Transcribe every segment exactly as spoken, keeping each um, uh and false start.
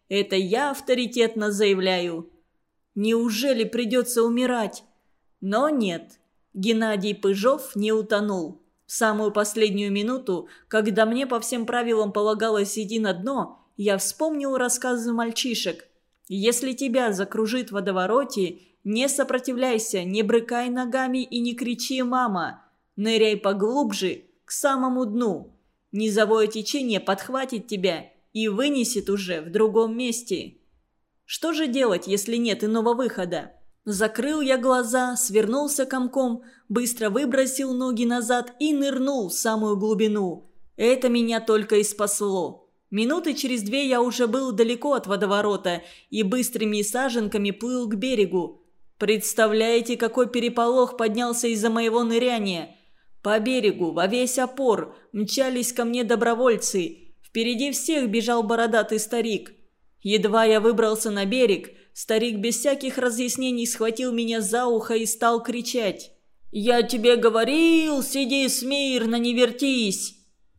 Это я авторитетно заявляю. Неужели придется умирать? Но нет, Геннадий Пыжов не утонул. В самую последнюю минуту, когда мне по всем правилам полагалось идти на дно, я вспомнил рассказы мальчишек. Если тебя закружит в водовороте, не сопротивляйся, не брыкай ногами и не кричи «мама». Ныряй поглубже, к самому дну. Низовое течение подхватит тебя и вынесет уже в другом месте. Что же делать, если нет иного выхода? Закрыл я глаза, свернулся комком, быстро выбросил ноги назад и нырнул в самую глубину. Это меня только и спасло. Минуты через две я уже был далеко от водоворота и быстрыми саженками плыл к берегу. Представляете, какой переполох поднялся из-за моего ныряния? По берегу, во весь опор, мчались ко мне добровольцы. Впереди всех бежал бородатый старик. Едва я выбрался на берег, старик без всяких разъяснений схватил меня за ухо и стал кричать: «Я тебе говорил, сиди смирно, не вертись!»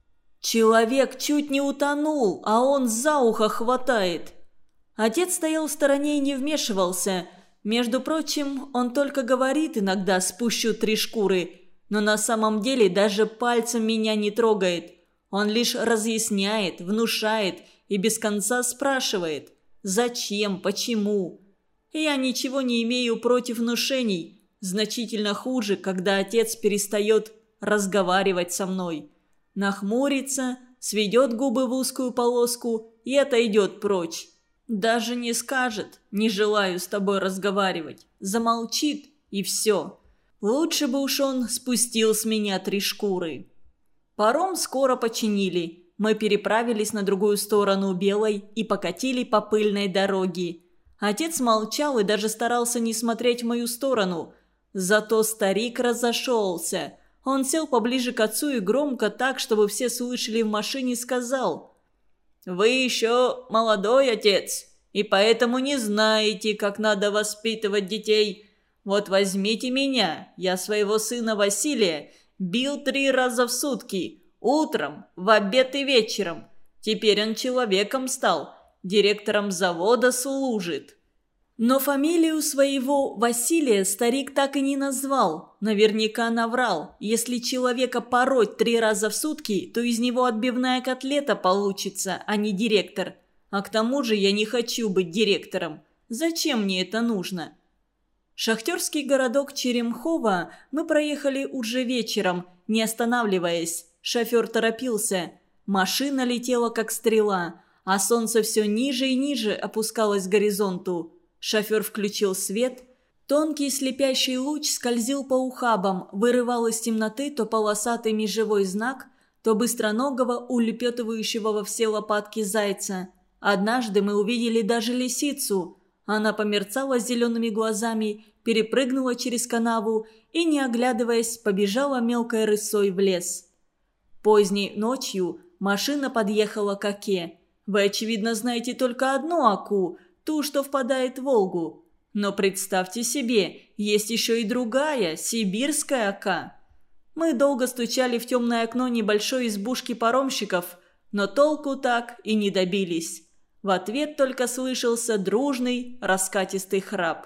Человек чуть не утонул, а он за ухо хватает. Отец стоял в стороне и не вмешивался. Между прочим, он только говорит иногда «спущу три шкуры», но на самом деле даже пальцем меня не трогает. Он лишь разъясняет, внушает и без конца спрашивает: «Зачем? Почему?» Я ничего не имею против внушений. Значительно хуже, когда отец перестает разговаривать со мной. Нахмурится, сведет губы в узкую полоску и отойдет прочь. Даже не скажет «не желаю с тобой разговаривать». Замолчит и все. Лучше бы уж он спустил с меня три шкуры. Паром скоро починили. Мы переправились на другую сторону Белой и покатили по пыльной дороге. Отец молчал и даже старался не смотреть в мою сторону. Зато старик разошелся. Он сел поближе к отцу и громко, так, чтобы все слышали в машине, сказал: «Вы еще молодой отец, и поэтому не знаете, как надо воспитывать детей. Вот возьмите меня, я своего сына Василия бил три раза в сутки, утром, в обед и вечером. Теперь он человеком стал, директором завода служит». Но фамилию своего Василия старик так и не назвал. Наверняка наврал. Если человека пороть три раза в сутки, то из него отбивная котлета получится, а не директор. А к тому же я не хочу быть директором. Зачем мне это нужно? Шахтерский городок Черемхово мы проехали уже вечером, не останавливаясь. Шофер торопился. Машина летела как стрела, а солнце все ниже и ниже опускалось к горизонту. Шофер включил свет. Тонкий слепящий луч скользил по ухабам, вырывал из темноты то полосатый межевой знак, то быстроногого, улепетывающего во все лопатки зайца. Однажды мы увидели даже лисицу. Она померцала зелеными глазами, перепрыгнула через канаву и, не оглядываясь, побежала мелкой рысой в лес. Поздней ночью машина подъехала к оке. Вы, очевидно, знаете только одну оку – ту, что впадает в Волгу. Но представьте себе, есть еще и другая, сибирская ока. Мы долго стучали в темное окно небольшой избушки паромщиков, но толку так и не добились. В ответ только слышался дружный, раскатистый храп.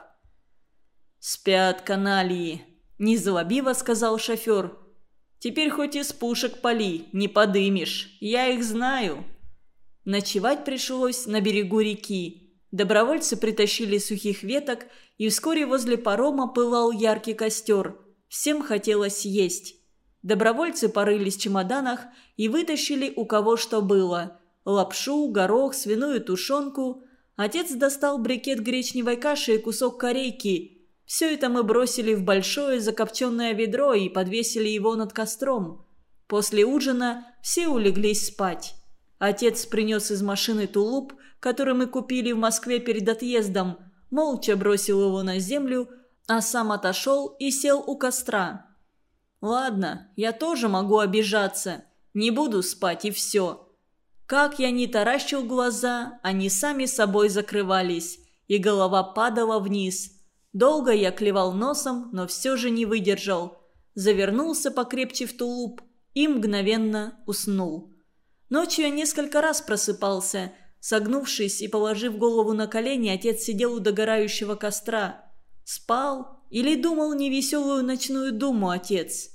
«Спят канальи», – незлобиво сказал шофер. «Теперь хоть из пушек пали, не подымешь, я их знаю». Ночевать пришлось на берегу реки. Добровольцы притащили сухих веток, и вскоре возле парома пылал яркий костер. Всем хотелось есть. Добровольцы порылись в чемоданах и вытащили у кого что было. Лапшу, горох, свиную тушенку. Отец достал брикет гречневой каши и кусок корейки. Все это мы бросили в большое закопченное ведро и подвесили его над костром. После ужина все улеглись спать. Отец принес из машины тулуп, который мы купили в Москве перед отъездом, молча бросил его на землю, а сам отошел и сел у костра. «Ладно, я тоже могу обижаться, не буду спать и все». Как я ни таращил глаза, они сами собой закрывались, и голова падала вниз. Долго я клевал носом, но все же не выдержал. Завернулся покрепче в тулуп и мгновенно уснул. Ночью я несколько раз просыпался. Согнувшись и положив голову на колени, отец сидел у догорающего костра. Спал или думал невеселую ночную думу отец?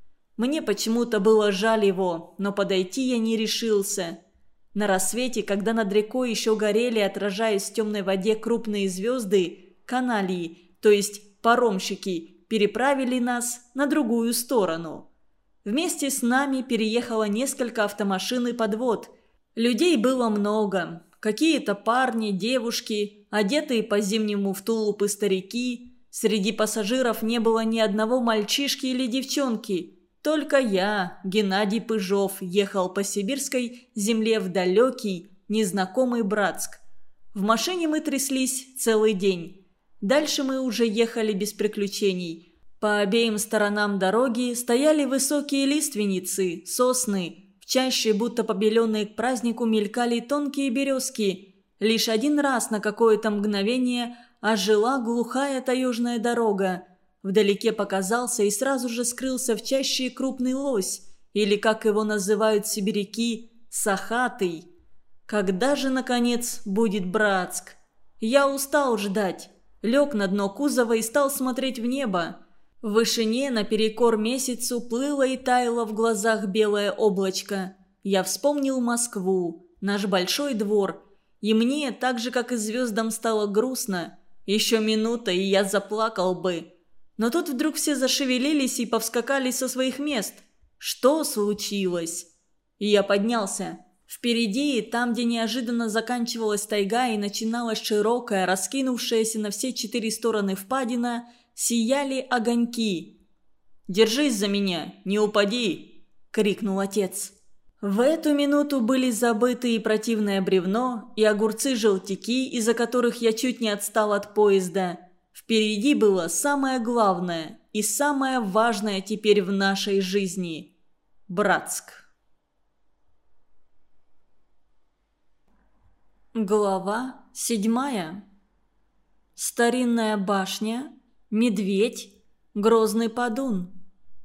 Мне почему-то было жаль его, но подойти я не решился. На рассвете, когда над рекой еще горели, отражаясь в темной воде крупные звезды, каналии, то есть паромщики, переправили нас на другую сторону. Вместе с нами переехало несколько автомашин и подвод. Людей было много. Какие-то парни, девушки, одетые по-зимнему в тулупы старики. Среди пассажиров не было ни одного мальчишки или девчонки. Только я, Геннадий Пыжов, ехал по сибирской земле в далекий, незнакомый Братск. В машине мы тряслись целый день. Дальше мы уже ехали без приключений. По обеим сторонам дороги стояли высокие лиственницы, сосны. В чаще, будто побеленные к празднику, мелькали тонкие березки. Лишь один раз на какое-то мгновение ожила глухая таежная дорога. Вдалеке показался и сразу же скрылся в чаще крупный лось, или, как его называют сибиряки, сахатый. Когда же, наконец, будет Братск? Я устал ждать. Лег на дно кузова и стал смотреть в небо. В вышине, наперекор месяцу, плыло и таяло в глазах белое облачко. Я вспомнил Москву, наш большой двор. И мне, так же, как и звездам, стало грустно. Еще минута, и я заплакал бы. Но тут вдруг все зашевелились и повскакали со своих мест. Что случилось? И я поднялся. Впереди, там, где неожиданно заканчивалась тайга и начиналась широкая, раскинувшаяся на все четыре стороны впадина, сияли огоньки. «Держись за меня, не упади!» – крикнул отец. В эту минуту были забыты и противное бревно, и огурцы-желтяки, из-за которых я чуть не отстал от поезда. Впереди было самое главное и самое важное теперь в нашей жизни – Братск. Глава седьмая. Старинная башня, медведь, грозный подун.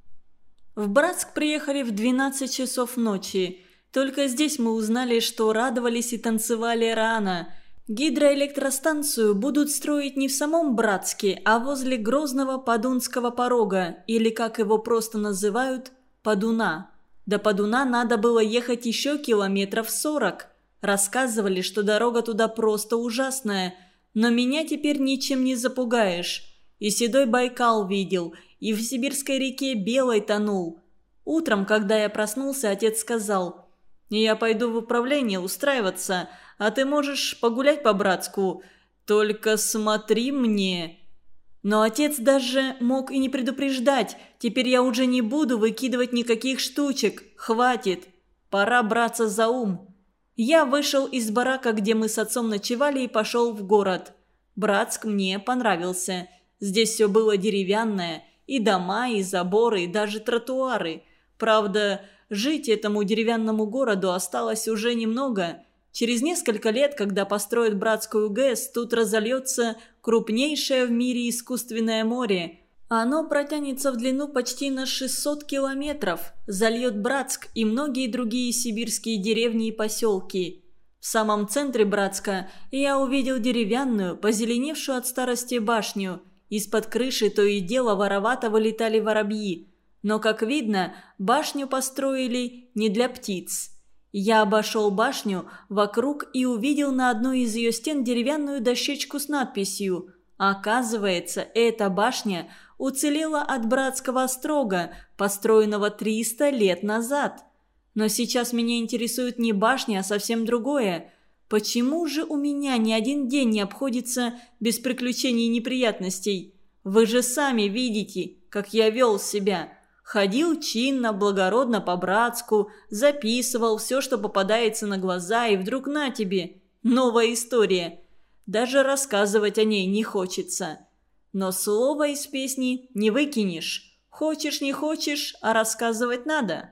В Братск приехали в двенадцать часов ночи. Только здесь мы узнали, что радовались и танцевали рано. Гидроэлектростанцию будут строить не в самом Братске, а возле грозного Подунского порога, или, как его просто называют, Подуна. До Подуна надо было ехать еще километров сорок. Рассказывали, что дорога туда просто ужасная, но меня теперь ничем не запугаешь. И седой Байкал видел, и в сибирской реке Белой тонул. Утром, когда я проснулся, отец сказал: «Я пойду в управление устраиваться, а ты можешь погулять по Братску. Только смотри мне». Но отец даже мог и не предупреждать. Теперь я уже не буду выкидывать никаких штучек. Хватит. Пора браться за ум. Я вышел из барака, где мы с отцом ночевали, и пошел в город. Братск мне понравился. Здесь все было деревянное. И дома, и заборы, и даже тротуары. Правда, жить этому деревянному городу осталось уже немного. Через несколько лет, когда построят Братскую ГЭС, тут разольется крупнейшее в мире искусственное море. Оно протянется в длину почти на шестьсот километров, зальет Братск и многие другие сибирские деревни и поселки. В самом центре Братска я увидел деревянную, позеленевшую от старости башню. Из-под крыши то и дело воровато вылетали воробьи. Но, как видно, башню построили не для птиц. Я обошел башню вокруг и увидел на одной из ее стен деревянную дощечку с надписью. Оказывается, эта башня уцелела от Братского острога, построенного триста лет назад. Но сейчас меня интересует не башня, а совсем другое. Почему же у меня ни один день не обходится без приключений и неприятностей? Вы же сами видите, как я вел себя. Ходил чинно, благородно по Братску, записывал все, что попадается на глаза, и вдруг на тебе. Новая история. Даже рассказывать о ней не хочется. Но слово из песни не выкинешь. Хочешь, не хочешь, а рассказывать надо.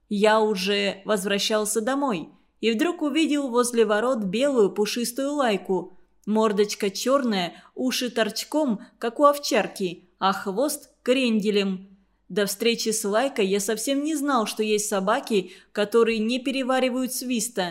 Я уже возвращался домой, и вдруг увидел возле ворот белую пушистую лайку. Мордочка черная, уши торчком, как у овчарки, а хвост кренделем. До встречи с лайкой я совсем не знал, что есть собаки, которые не переваривают свиста.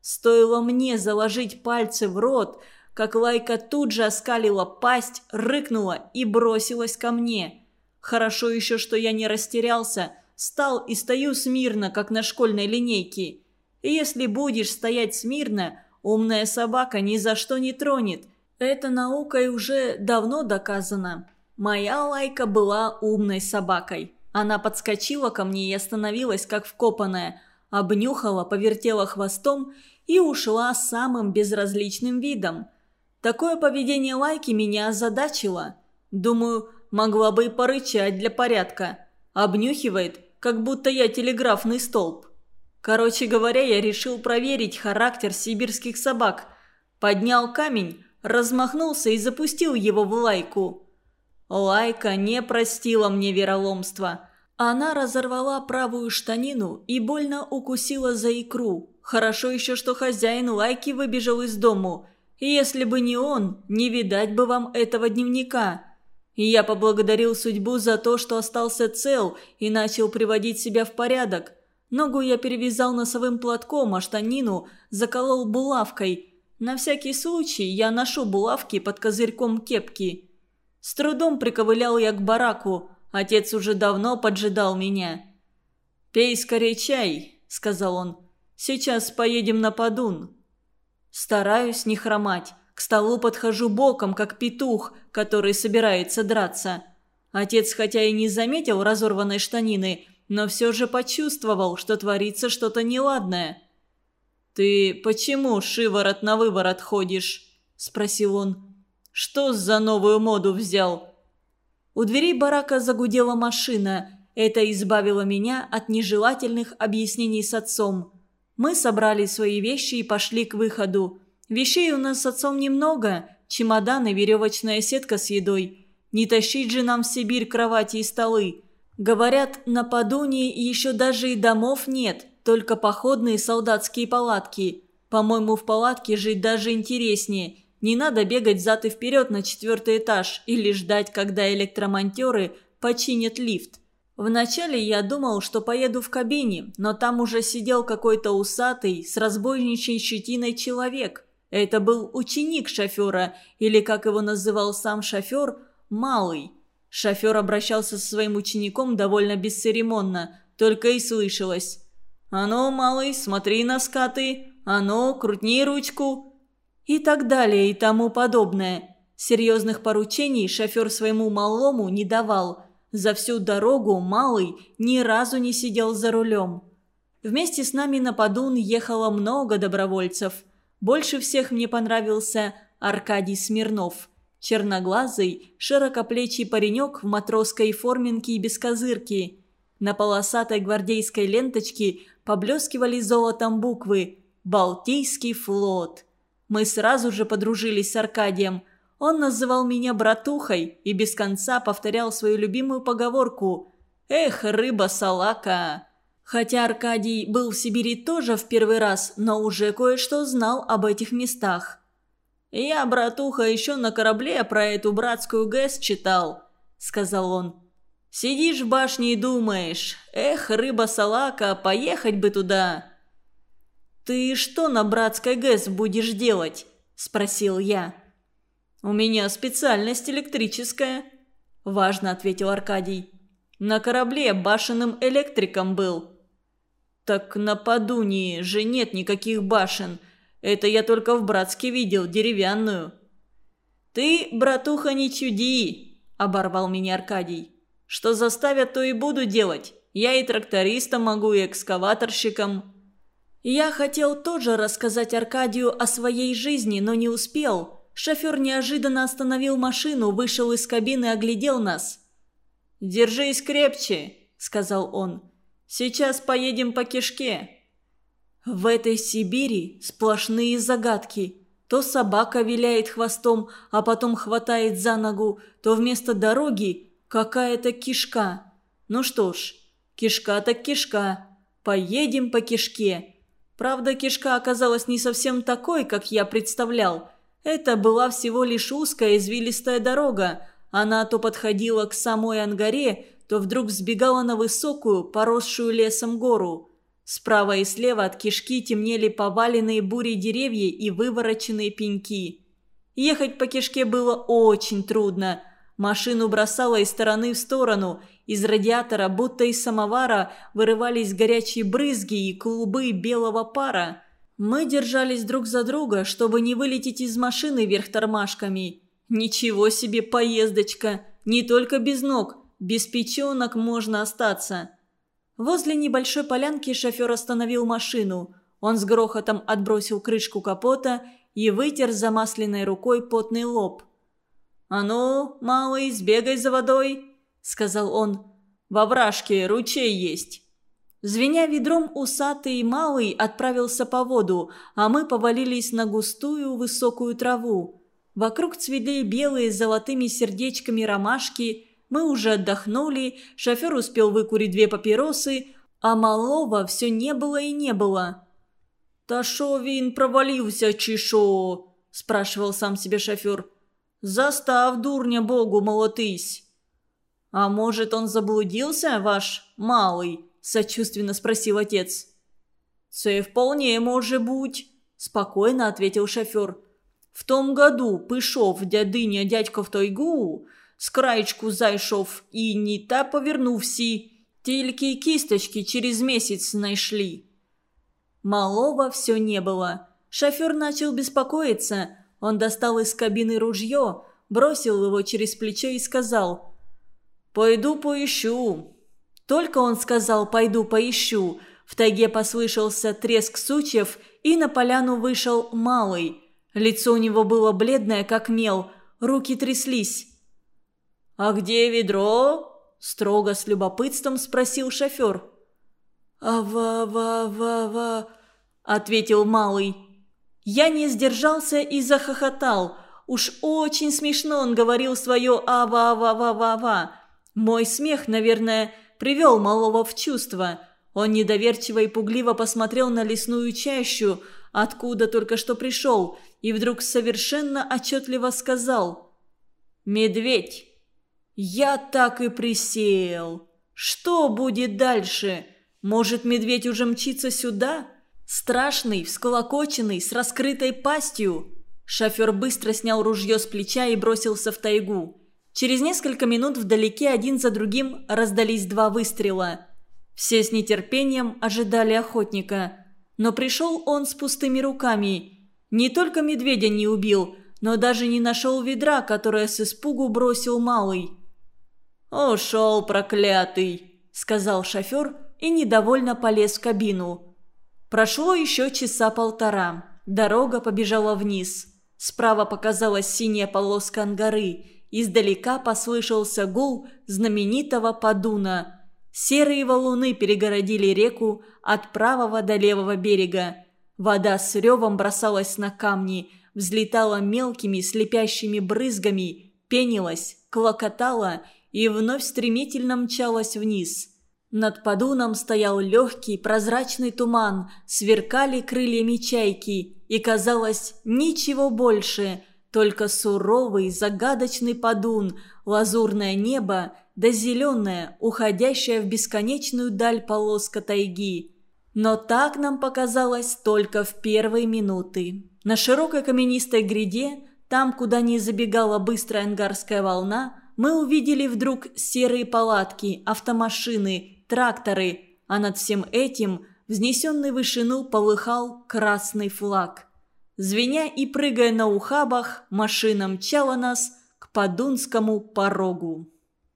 Стоило мне заложить пальцы в рот, как Лайка тут же оскалила пасть, рыкнула и бросилась ко мне. Хорошо еще, что я не растерялся, стал и стою смирно, как на школьной линейке. И если будешь стоять смирно, умная собака ни за что не тронет. Это наукой уже давно доказано. Моя Лайка была умной собакой. Она подскочила ко мне и остановилась, как вкопанная, обнюхала, повертела хвостом и ушла с самым безразличным видом. Такое поведение Лайки меня озадачило. Думаю, могла бы и порычать для порядка. Обнюхивает, как будто я телеграфный столб. Короче говоря, я решил проверить характер сибирских собак. Поднял камень, размахнулся и запустил его в Лайку. Лайка не простила мне вероломства. Она разорвала правую штанину и больно укусила за икру. Хорошо еще, что хозяин Лайки выбежал из дому. И если бы не он, не видать бы вам этого дневника. И я поблагодарил судьбу за то, что остался цел и начал приводить себя в порядок. Ногу я перевязал носовым платком, а штанину заколол булавкой. На всякий случай я ношу булавки под козырьком кепки. С трудом приковылял я к бараку. Отец уже давно поджидал меня. «Пей скорее чай», — сказал он. «Сейчас поедем на Подун». Стараюсь не хромать. К столу подхожу боком, как петух, который собирается драться. Отец хотя и не заметил разорванной штанины, но все же почувствовал, что творится что-то неладное. «Ты почему шиворот на выворот ходишь?» – спросил он. «Что за новую моду взял?» У дверей барака загудела машина. Это избавило меня от нежелательных объяснений с отцом. Мы собрали свои вещи и пошли к выходу. Вещей у нас с отцом немного. Чемодан и веревочная сетка с едой. Не тащить же нам в Сибирь кровати и столы. Говорят, на Подуне еще даже и домов нет, только походные солдатские палатки. По-моему, в палатке жить даже интереснее. Не надо бегать взад и вперед на четвертый этаж или ждать, когда электромонтеры починят лифт. Вначале я думал, что поеду в кабине, но там уже сидел какой-то усатый, с разбойничьей щетиной человек. Это был ученик шофера, или, как его называл сам шофер, малый. Шофер обращался со своим учеником довольно бесцеремонно, только и слышалось: «А ну, малый, смотри на скаты! А ну, крутни ручку!» И так далее, и тому подобное. Серьезных поручений шофер своему малому не давал. За всю дорогу малый ни разу не сидел за рулем. Вместе с нами на Подун ехало много добровольцев. Больше всех мне понравился Аркадий Смирнов. Черноглазый, широкоплечий паренек в матросской форменке и без козырки. На полосатой гвардейской ленточке поблескивали золотом буквы «Балтийский флот». Мы сразу же подружились с Аркадием. Он называл меня братухой и без конца повторял свою любимую поговорку «Эх, рыба-салака!». Хотя Аркадий был в Сибири тоже в первый раз, но уже кое-что знал об этих местах. «Я, братуха, еще на корабле про эту братскую ГЭС читал», — сказал он. «Сидишь в башне и думаешь, эх, рыба-салака, поехать бы туда». «Ты что на братской ГЭС будешь делать?» – спросил я. «У меня специальность электрическая», – важно ответил Аркадий. «На корабле башенным электриком был». «Так на Подуне же нет никаких башен. Это я только в Братске видел, деревянную». «Ты, братуха, не чуди», – оборвал меня Аркадий. «Что заставят, то и буду делать. Я и трактористом могу, и экскаваторщиком». Я хотел тоже рассказать Аркадию о своей жизни, но не успел. Шофер неожиданно остановил машину, вышел из кабины и оглядел нас. «Держись крепче», — сказал он. «Сейчас поедем по кишке». В этой Сибири сплошные загадки. То собака виляет хвостом, а потом хватает за ногу, то вместо дороги какая-то кишка. Ну что ж, кишка так кишка. Поедем по кишке. Правда, кишка оказалась не совсем такой, как я представлял. Это была всего лишь узкая извилистая дорога. Она то подходила к самой Ангаре, то вдруг взбегала на высокую, поросшую лесом гору. Справа и слева от кишки темнели поваленные бурей деревья и вывороченные пеньки. Ехать по кишке было очень трудно. Машину бросало из стороны в сторону. Из радиатора, будто из самовара, вырывались горячие брызги и клубы белого пара. Мы держались друг за друга, чтобы не вылететь из машины вверх тормашками. Ничего себе поездочка! Не только без ног, без печенок можно остаться. Возле небольшой полянки шофер остановил машину. Он с грохотом отбросил крышку капота и вытер замасленной рукой потный лоб. «А ну, малый, сбегай за водой», — сказал он. «В овражке ручей есть». Звеня ведром, усатый малый отправился по воду, а мы повалились на густую высокую траву. Вокруг цвели белые с золотыми сердечками ромашки. Мы уже отдохнули, шофер успел выкурить две папиросы, а малого все не было и не было. «Та шо він провалился, чи шо?» – спрашивал сам себе шофер. «Застав, дурня, Богу молотись!» «А может, он заблудился, ваш малый?» – сочувственно спросил отец. «Це вполне може буть», – спокойно ответил шофер. «В том году пішов дядиня дядько в тайгу, з краєчку зайшов і ні та повернувся, тільки кисточки через месяц знайшли». Малого все не было. Шофер начал беспокоиться. Он достал из кабины ружье, бросил его через плечо и сказал: «Пойду поищу». Только он сказал «пойду поищу», в тайге послышался треск сучьев, и на поляну вышел малый. Лицо у него было бледное, как мел, руки тряслись. «А где ведро?» – строго с любопытством спросил шофер. «А-ва-ва-ва-ва», – ответил малый. Я не сдержался и захохотал. Уж очень смешно он говорил свое «а-ва-ва-ва-ва-ва». Мой смех, наверное, привел малого в чувство. Он недоверчиво и пугливо посмотрел на лесную чащу, откуда только что пришел, и вдруг совершенно отчетливо сказал: «Медведь». Я так и присел. Что будет дальше? Может, медведь уже мчится сюда? Страшный, всколокоченный, с раскрытой пастью. Шофер быстро снял ружье с плеча и бросился в тайгу. Через несколько минут вдалеке один за другим раздались два выстрела. Все с нетерпением ожидали охотника. Но пришел он с пустыми руками. Не только медведя не убил, но даже не нашел ведра, которое с испугу бросил малый. «Ушел, проклятый», — сказал шофер и недовольно полез в кабину. Прошло еще часа полтора. Дорога побежала вниз. Справа показалась синяя полоска ангары. Издалека послышался гул знаменитого Падуна. Серые валуны перегородили реку от правого до левого берега. Вода с ревом бросалась на камни, взлетала мелкими слепящими брызгами, пенилась, клокотала и вновь стремительно мчалась вниз. Над Падуном стоял легкий прозрачный туман, сверкали крыльями чайки, и казалось ничего больше, только суровый загадочный Падун, лазурное небо да зеленая, уходящая в бесконечную даль полоска тайги. Но так нам показалось только в первые минуты. На широкой каменистой гряде, там, куда не забегала быстрая ангарская волна, мы увидели вдруг серые палатки, автомашины, тракторы, а над всем этим, взнесенный в вышину, полыхал красный флаг. Звеня и прыгая на ухабах, машина мчала нас к Падунскому порогу.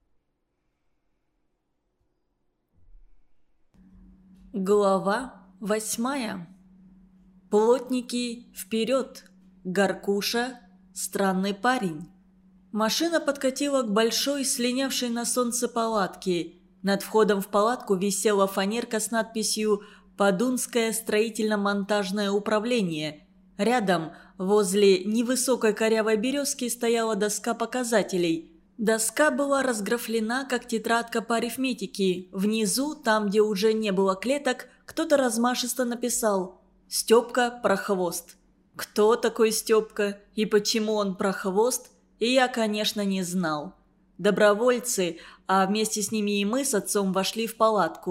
Глава восьмая. Плотники вперед! Горкуша – странный парень. Машина подкатила к большой, слинявшей на солнце палатке. Над входом в палатку висела фанерка с надписью «Падунское строительно-монтажное управление». Рядом, возле невысокой корявой березки, стояла доска показателей. Доска была разграфлена, как тетрадка по арифметике. Внизу, там, где уже не было клеток, кто-то размашисто написал «Степка Прохвост». Кто такой Степка и почему он Прохвост, и я, конечно, не знал. Добровольцы, а вместе с ними и мы с отцом вошли в палатку.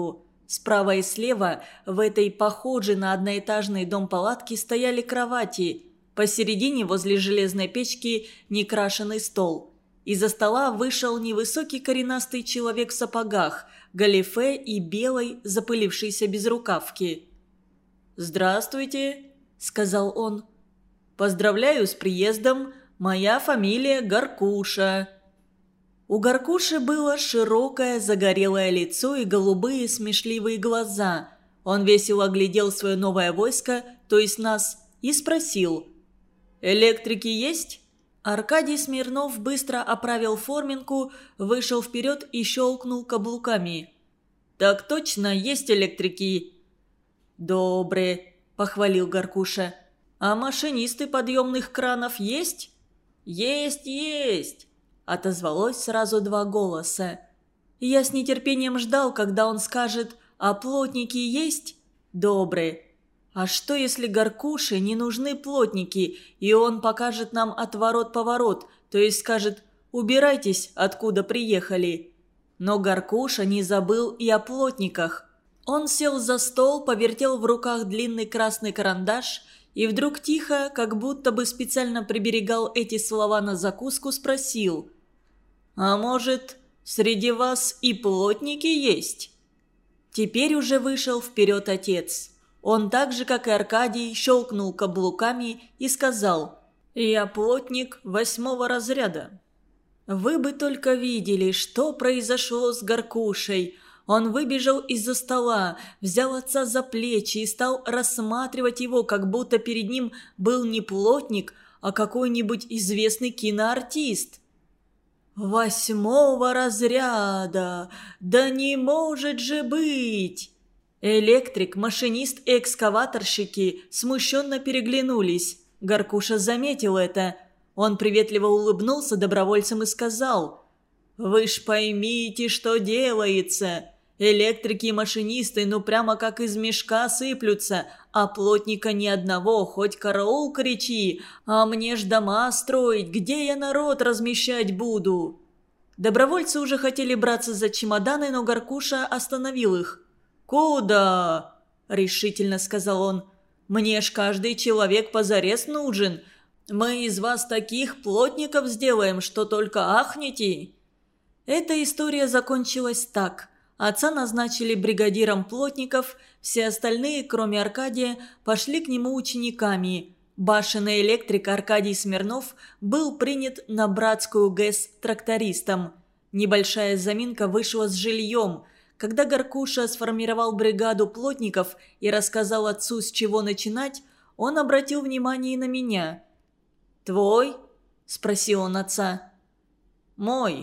Справа и слева в этой похожей на одноэтажный дом палатки стояли кровати. Посередине возле железной печки некрашенный стол. Из-за стола вышел невысокий коренастый человек в сапогах, галифе и белой запылившейся безрукавке. «Здравствуйте», — сказал он. «Поздравляю с приездом. Моя фамилия Горкуша». У Горкуши было широкое загорелое лицо и голубые смешливые глаза. Он весело оглядел свое новое войско, то есть нас, и спросил: «Электрики есть?» Аркадий Смирнов быстро оправил форменку, вышел вперед и щелкнул каблуками. «Так точно, есть электрики». «Добре», – похвалил Горкуша. «А машинисты подъемных кранов есть?» «Есть, есть», – отозвалось сразу два голоса. Я с нетерпением ждал, когда он скажет: «А плотники есть?» «Добре». А что, если Горкуше не нужны плотники, и он покажет нам отворот-поворот, то есть скажет: «Убирайтесь, откуда приехали». Но Горкуша не забыл и о плотниках. Он сел за стол, повертел в руках длинный красный карандаш и вдруг тихо, как будто бы специально приберегал эти слова на закуску, спросил: «А может, среди вас и плотники есть?» Теперь уже вышел вперед отец. Он так же, как и Аркадий, щелкнул каблуками и сказал: «Я плотник восьмого разряда». Вы бы только видели, что произошло с Горкушей. Он выбежал из-за стола, взял отца за плечи и стал рассматривать его, как будто перед ним был не плотник, а какой-нибудь известный киноартист. «Восьмого разряда! Да не может же быть!» Электрик, машинист и экскаваторщики смущенно переглянулись. Горкуша заметил это. Он приветливо улыбнулся добровольцам и сказал: «Вы ж поймите, что делается. Электрики и машинисты ну прямо как из мешка сыплются, а плотника ни одного, хоть караул кричи, а мне ж дома строить, где я народ размещать буду?» Добровольцы уже хотели браться за чемоданы, но Горкуша остановил их. «Куда?» – решительно сказал он. «Мне ж каждый человек позарез нужен. Мы из вас таких плотников сделаем, что только ахнете». Эта история закончилась так. Отца назначили бригадиром плотников, все остальные, кроме Аркадия, пошли к нему учениками. Башенный электрик Аркадий Смирнов был принят на братскую ГЭС трактористом. Небольшая заминка вышла с жильем. Когда Горкуша сформировал бригаду плотников и рассказал отцу, с чего начинать, он обратил внимание и на меня. «Твой?» – спросил он отца. «Мой».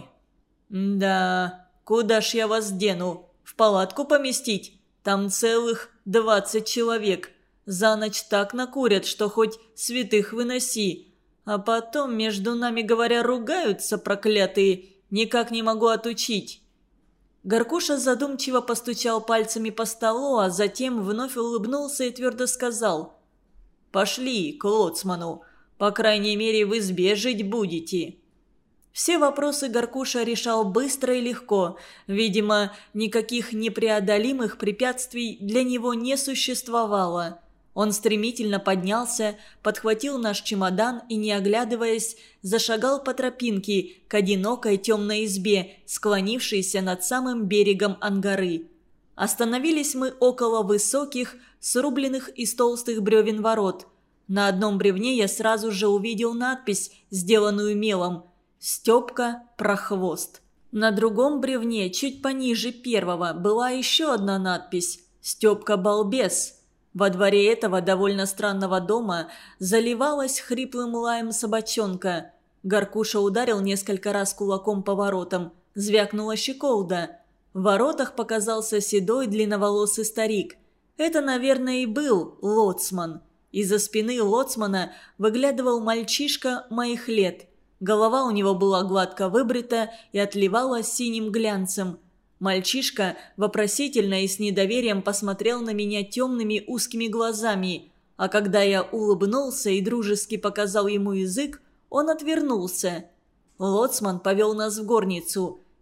«Да, куда ж я вас дену? В палатку поместить? Там целых двадцать человек. За ночь так накурят, что хоть святых выноси. А потом, между нами говоря, ругаются проклятые. Никак не могу отучить». Горкуша задумчиво постучал пальцами по столу, а затем вновь улыбнулся и твердо сказал: «Пошли к лоцману. По крайней мере, в избе жить будете». Все вопросы Горкуша решал быстро и легко. Видимо, никаких непреодолимых препятствий для него не существовало. Он стремительно поднялся, подхватил наш чемодан и, не оглядываясь, зашагал по тропинке к одинокой темной избе, склонившейся над самым берегом Ангары. Остановились мы около высоких, срубленных из толстых бревен ворот. На одном бревне я сразу же увидел надпись, сделанную мелом: «Степка Прохвост». На другом бревне, чуть пониже первого, была еще одна надпись: «Степка Балбес». Во дворе этого довольно странного дома заливалась хриплым лаем собачонка. Горкуша ударил несколько раз кулаком по воротам. Звякнула щеколда. В воротах показался седой длинноволосый старик. Это, наверное, и был лоцман. Из-за спины лоцмана выглядывал мальчишка моих лет. Голова у него была гладко выбрита и отливала синим глянцем. Мальчишка вопросительно и с недоверием посмотрел на меня темными узкими глазами, а когда я улыбнулся и дружески показал ему язык, он отвернулся. Лоцман повел нас в горницу.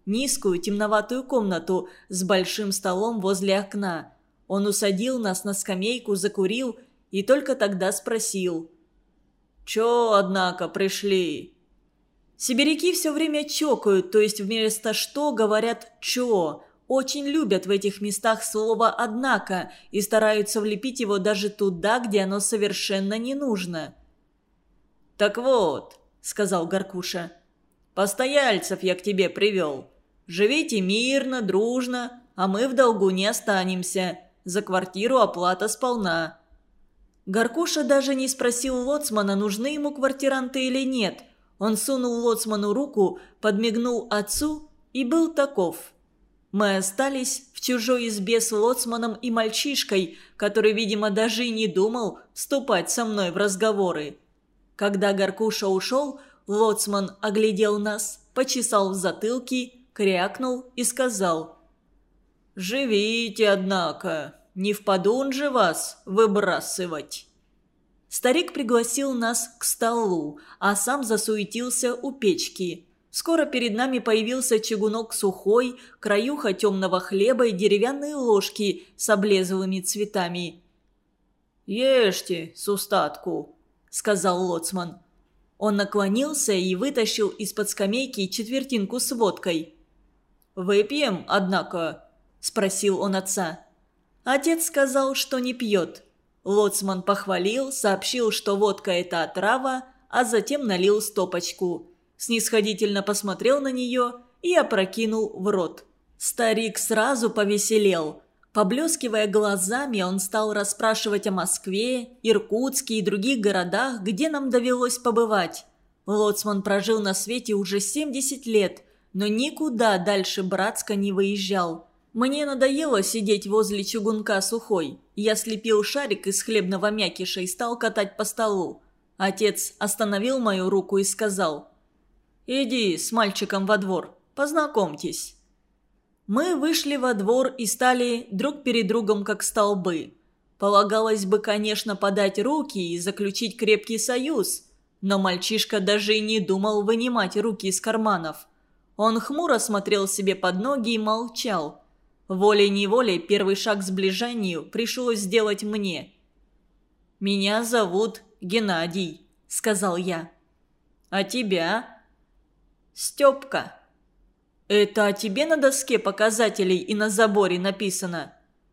низкую темноватую комнату с большим столом возле окна. Он усадил нас на скамейку, закурил и только тогда спросил: «Чё, однако, пришли?» Сибиряки все время чокают, то есть вместо «что» говорят «чё». Очень любят в этих местах слово «однако» и стараются влепить его даже туда, где оно совершенно не нужно. «Так вот», — сказал Горкуша, — «постояльцев я к тебе привел. Живите мирно, дружно, а мы в долгу не останемся. За квартиру оплата сполна». Горкуша даже не спросил лоцмана, нужны ему квартиранты или нет. Он сунул лоцману руку, подмигнул отцу и был таков. Мы остались в чужой избе с лоцманом и мальчишкой, который, видимо, даже и не думал вступать со мной в разговоры. Когда Горкуша ушел, лоцман оглядел нас, почесал в затылке, крякнул и сказал: «Живите, однако, не впадун же вас выбрасывать». Старик пригласил нас к столу, а сам засуетился у печки. Скоро перед нами появился чугунок сухой, краюха темного хлеба и деревянные ложки с облезлыми цветами. «Ешьте с устатку», — сказал лоцман. Он наклонился и вытащил из-под скамейки четвертинку с водкой. «Выпьем, однако?» – спросил он отца. Отец сказал, что не пьет. Лоцман похвалил, сообщил, что водка – это отрава, а затем налил стопочку. Снисходительно посмотрел на нее и опрокинул в рот. Старик сразу повеселел. Поблескивая глазами, он стал расспрашивать о Москве, Иркутске и других городах, где нам довелось побывать. Лоцман прожил на свете уже семьдесят лет, но никуда дальше Братска не выезжал. Мне надоело сидеть возле чугунка сухой. Я слепил шарик из хлебного мякиша и стал катать по столу. Отец остановил мою руку и сказал: «Иди с мальчиком во двор, познакомьтесь». Мы вышли во двор и стали друг перед другом как столбы. Полагалось бы, конечно, подать руки и заключить крепкий союз, но мальчишка даже и не думал вынимать руки из карманов. Он хмуро смотрел себе под ноги и молчал. Волей-неволей первый шаг к сближению пришлось сделать мне. «Меня зовут Геннадий», — сказал я. «А тебя?» «Степка». «Это о тебе на доске показателей и на заборе написано?»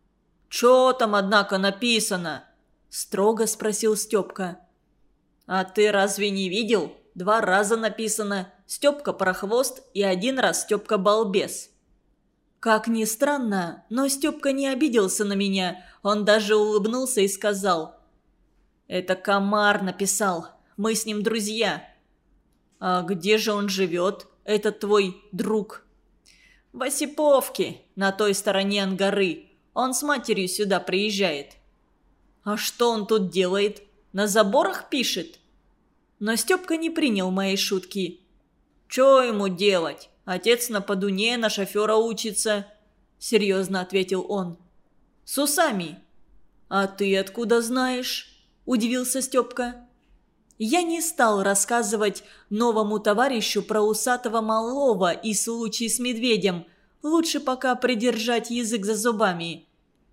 «Чё там, однако, написано?» – строго спросил Степка. «А ты разве не видел? Два раза написано «Степка Прохвост» и один раз «Степка Балбес». Как ни странно, но Степка не обиделся на меня. Он даже улыбнулся и сказал: «Это Комар написал. Мы с ним друзья». «А где же он живет, этот твой друг?» «В Осиповке, на той стороне Ангары. Он с матерью сюда приезжает». «А что он тут делает? На заборах пишет?» Но Степка не принял моей шутки. «Чё ему делать? Отец на Подуне на шофера учится», — серьезно ответил он. «С усами». «А ты откуда знаешь?» — удивился Степка. Я не стал рассказывать новому товарищу про усатого малого и случай с медведем. Лучше пока придержать язык за зубами.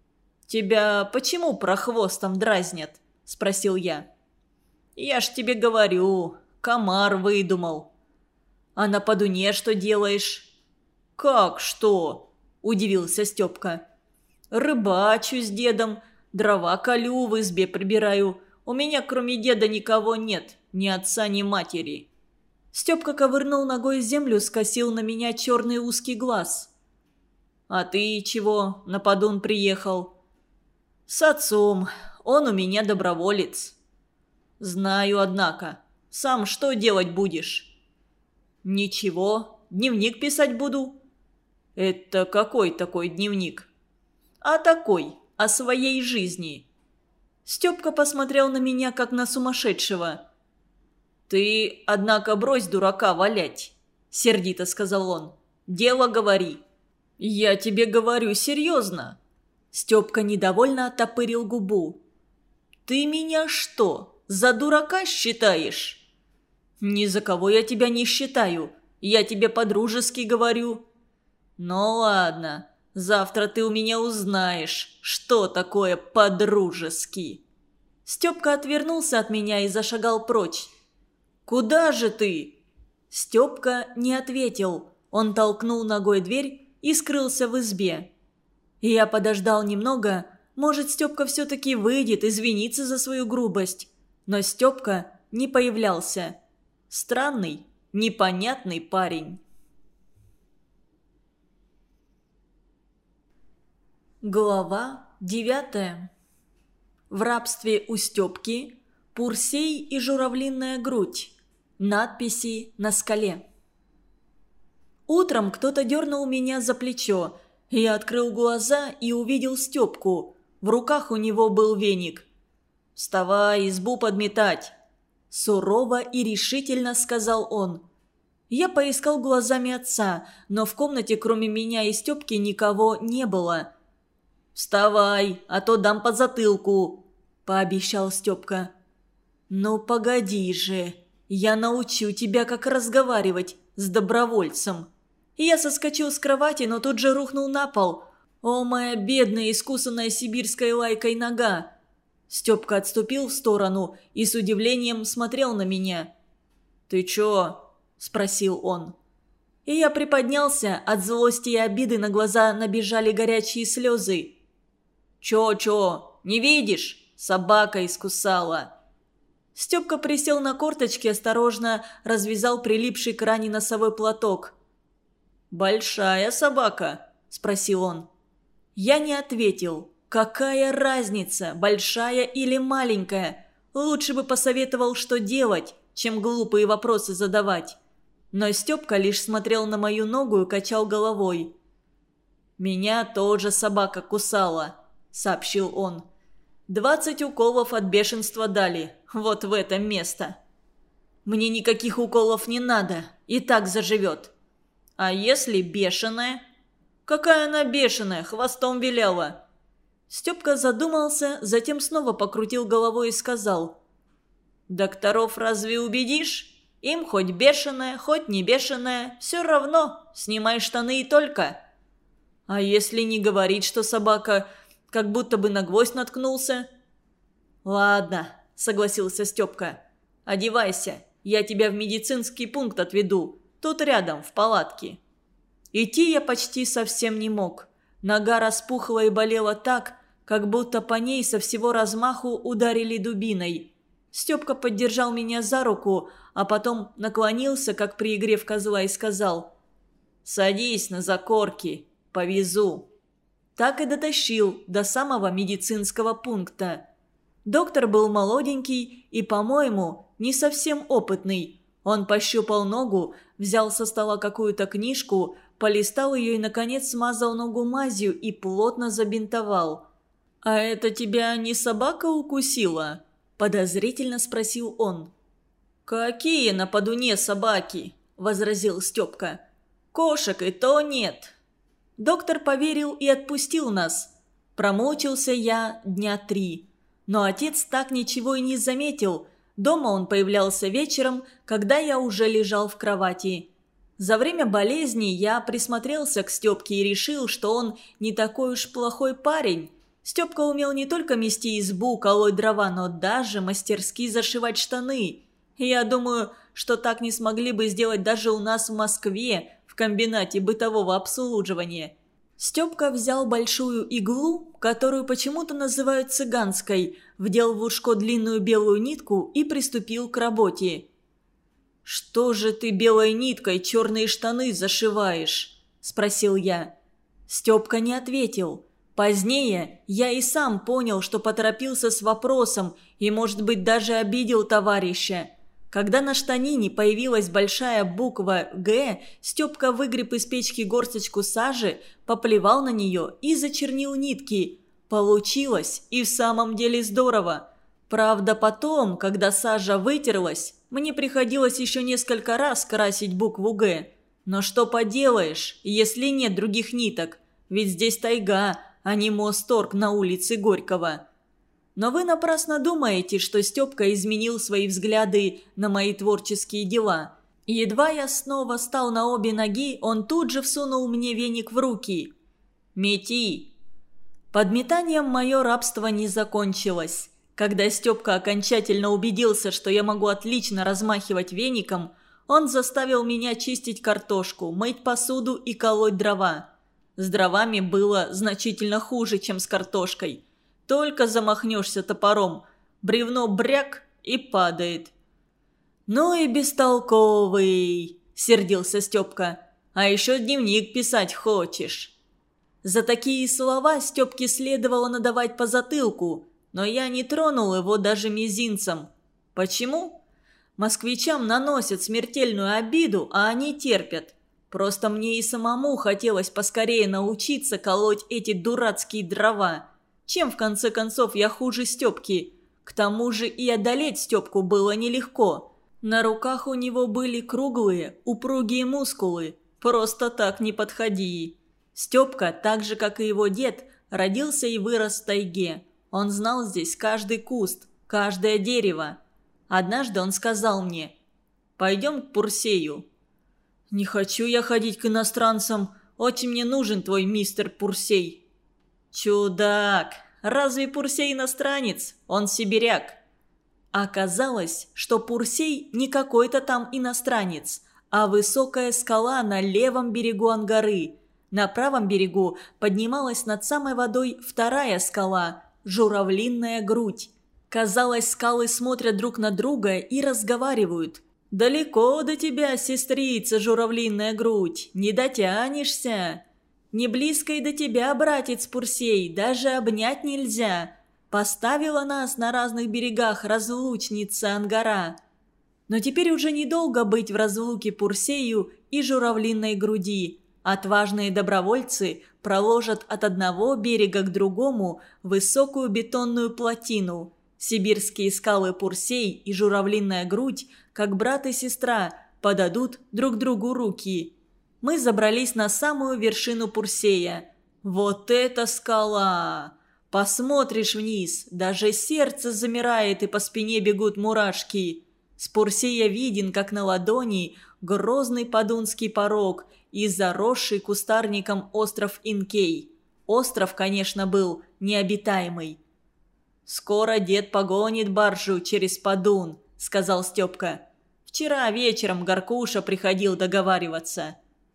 «Тебя почему прохвостом дразнят?» – спросил я. «Я ж тебе говорю, Комар выдумал». «А на Подуне что делаешь?» «Как что?» – удивился Степка. «Рыбачу с дедом, дрова колю, в избе прибираю. У меня кроме деда никого нет, ни отца, ни матери». Степка ковырнул ногой землю, скосил на меня черный узкий глаз. «А ты чего на Подун приехал?» «С отцом. Он у меня доброволец». «Знаю, однако. Сам что делать будешь?» «Ничего. Дневник писать буду». «Это какой такой дневник?» «А такой, о своей жизни». Степка посмотрел на меня, как на сумасшедшего. «Ты, однако, брось дурака валять», — сердито сказал он. «Дело говори». «Я тебе говорю серьезно». Степка недовольно оттопырил губу. «Ты меня что, за дурака считаешь?» «Ни за кого я тебя не считаю. Я тебе по-дружески говорю». «Ну ладно, завтра ты у меня узнаешь, что такое по-дружески». Степка отвернулся от меня и зашагал прочь. «Куда же ты?» Степка не ответил. Он толкнул ногой дверь и скрылся в избе. Я подождал немного. Может, Степка все-таки выйдет, извиниться за свою грубость. Но Степка не появлялся. Странный, непонятный парень. Глава девятая. В рабстве у Степки Пурсей и журавлиная грудь. Надписи на скале. Утром кто-то дернул меня за плечо. Я открыл глаза и увидел Степку. В руках у него был веник. «Вставай, избу подметать!» Сурово и решительно сказал он. Я поискал глазами отца, но в комнате кроме меня и Степки никого не было. «Вставай, а то дам по затылку!» – пообещал Степка. «Ну погоди же, я научу тебя, как разговаривать с добровольцем». Я соскочил с кровати, но тут же рухнул на пол. «О, моя бедная, искусанная сибирской лайкой нога!» Степка отступил в сторону и с удивлением смотрел на меня. «Ты чё?» – спросил он. И я приподнялся, от злости и обиды на глаза набежали горячие слезы. «Чё-чё, не видишь? Собака искусала!» Степка присел на корточки, осторожно развязал прилипший к ране носовой платок. «Большая собака?» – спросил он. Я не ответил. Какая разница, большая или маленькая? Лучше бы посоветовал, что делать, чем глупые вопросы задавать. Но Степка лишь смотрел на мою ногу и качал головой. «Меня тоже собака кусала», – сообщил он. «Двадцать уколов от бешенства дали, вот в это место». «Мне никаких уколов не надо, и так заживет». «А если бешеная?» «Какая она бешеная, хвостом виляла». Степка задумался, затем снова покрутил головой и сказал. «Докторов разве убедишь? Им хоть бешеная, хоть не бешеная, все равно, снимай штаны и только». «А если не говорить, что собака как будто бы на гвоздь наткнулся?» «Ладно», — согласился Степка. «Одевайся, я тебя в медицинский пункт отведу. Тут рядом, в палатке». Идти я почти совсем не мог. Нога распухла и болела так, как будто по ней со всего размаху ударили дубиной. Степка поддержал меня за руку, а потом наклонился, как при игре в козла, и сказал: «Садись на закорки, повезу». Так и дотащил до самого медицинского пункта. Доктор был молоденький и, по-моему, не совсем опытный. Он пощупал ногу, взял со стола какую-то книжку, полистал ее и, наконец, смазал ногу мазью и плотно забинтовал. «А это тебя не собака укусила?» – подозрительно спросил он. «Какие на подуне собаки?» – возразил Степка. «Кошек и то нет». Доктор поверил и отпустил нас. Промучился я дня три. Но отец так ничего и не заметил. Дома он появлялся вечером, когда я уже лежал в кровати. За время болезни я присмотрелся к Степке и решил, что он не такой уж плохой парень. Степка умел не только мести избу, колоть дрова, но даже мастерски зашивать штаны. И я думаю, что так не смогли бы сделать даже у нас в Москве, в комбинате бытового обслуживания. Степка взял большую иглу, которую почему-то называют цыганской, вдел в ушко длинную белую нитку и приступил к работе. «Что же ты белой ниткой черные штаны зашиваешь?» – спросил я. Степка не ответил. Позднее я и сам понял, что поторопился с вопросом и, может быть, даже обидел товарища. Когда на штанине появилась большая буква «Г», Степка выгреб из печки горсточку сажи, поплевал на нее и зачернил нитки. Получилось и в самом деле здорово. Правда, потом, когда сажа вытерлась, мне приходилось еще несколько раз красить букву «Г». Но что поделаешь, если нет других ниток? Ведь здесь тайга, а не Мосторг на улице Горького. Но вы напрасно думаете, что Степка изменил свои взгляды на мои творческие дела. Едва я снова встал на обе ноги, он тут же всунул мне веник в руки. «Мети!» Под метанием мое рабство не закончилось. Когда Степка окончательно убедился, что я могу отлично размахивать веником, он заставил меня чистить картошку, мыть посуду и колоть дрова. С дровами было значительно хуже, чем с картошкой. Только замахнешься топором, бревно бряк и падает. «Ну и бестолковый!» – сердился Степка. «А еще дневник писать хочешь!» За такие слова Степке следовало надавать по затылку, но я не тронул его даже мизинцем. Почему? Москвичам наносят смертельную обиду, а они терпят. Просто мне и самому хотелось поскорее научиться колоть эти дурацкие дрова. Чем, в конце концов, я хуже Степки? К тому же и одолеть Степку было нелегко. На руках у него были круглые, упругие мускулы. Просто так не подходи. Степка, так же как и его дед, родился и вырос в тайге. Он знал здесь каждый куст, каждое дерево. Однажды он сказал мне: «Пойдем к Пурсею». «Не хочу я ходить к иностранцам. Очень мне нужен твой мистер Пурсей». «Чудак! Разве Пурсей иностранец? Он сибиряк». Оказалось, что Пурсей не какой-то там иностранец, а высокая скала на левом берегу Ангары. На правом берегу поднималась над самой водой вторая скала – Журавлиная грудь. Казалось, скалы смотрят друг на друга и разговаривают. «Далеко до тебя, сестрица Журавлиная грудь, не дотянешься. Не близко и до тебя, братец Пурсей, даже обнять нельзя. Поставила нас на разных берегах разлучница Ангара». Но теперь уже недолго быть в разлуке Пурсею и Журавлиной груди. Отважные добровольцы проложат от одного берега к другому высокую бетонную плотину. Сибирские скалы Пурсей и Журавлиная грудь, как брат и сестра, подадут друг другу руки. Мы забрались на самую вершину Пурсея. Вот это скала! Посмотришь вниз, даже сердце замирает и по спине бегут мурашки. С Пурсея виден, как на ладони, грозный Подунский порог и заросший кустарником остров Инкей. Остров, конечно, был необитаемый. «Скоро дед погонит баржу через Подун», — сказал Степка. «Вчера вечером Горкуша приходил договариваться».